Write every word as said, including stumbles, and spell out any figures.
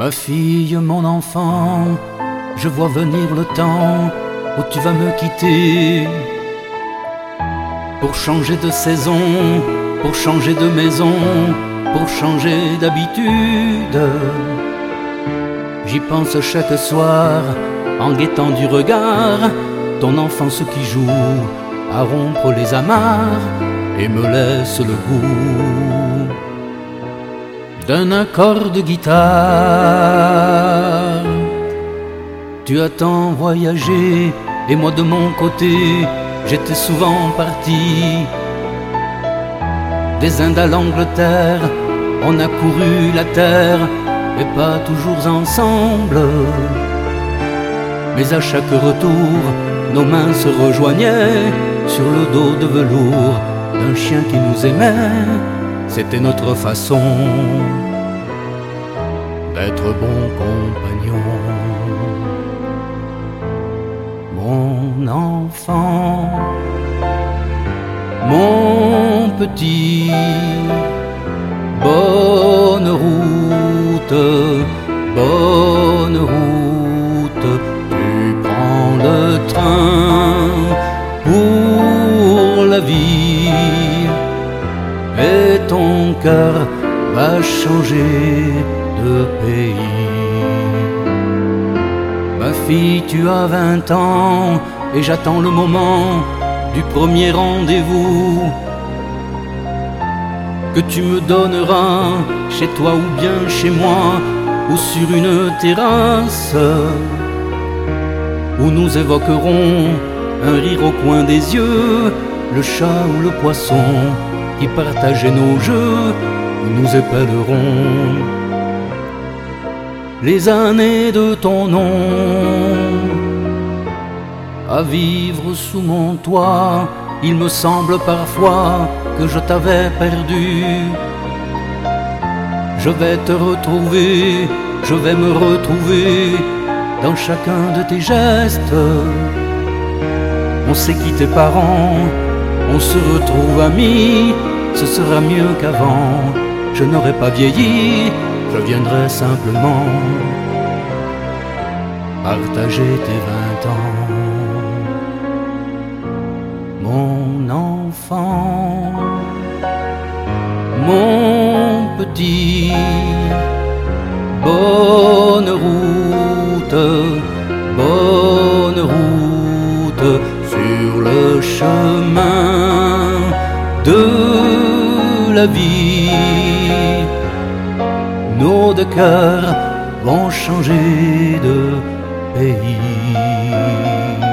Ma fille, mon enfant, je vois venir le temps où tu vas me quitter. Pour changer de saison, pour changer de maison, pour changer d'habitude. J'y pense chaque soir en guettant du regard ton enfance qui joue à rompre les amarres et me laisse le goût d'un accord de guitare. Tu as tant voyagé et moi de mon côté j'étais souvent parti. Des Indes à l'Angleterre, on a couru la terre, mais pas toujours ensemble. Mais à chaque retour, nos mains se rejoignaient sur le dos de velours d'un chien qui nous aimait. C'était notre façon d'être bons compagnons. Mon enfant, mon petit, bonne route, bonne route. Tu prends le train pour la vie et ton cœur va changer de pays. Ma fille, tu as vingt ans et j'attends le moment du premier rendez-vous que tu me donneras chez toi ou bien chez moi ou sur une terrasse où nous évoquerons un rire au coin des yeux, le chat ou le poisson qui partageait nos jeux, où nous épellerons les années de ton nom. À vivre sous mon toit, il me semble parfois que je t'avais perdu. Je vais te retrouver, je vais me retrouver dans chacun de tes gestes. On s'est quitté parents, on se retrouve amis, ce sera mieux qu'avant. Je n'aurai pas vieilli, je viendrai simplement partager tes vingt ans. Mon enfant, mon petit, bonne route, bonne route sur le chemin de la vie. Nos deux cœurs vont changer de pays.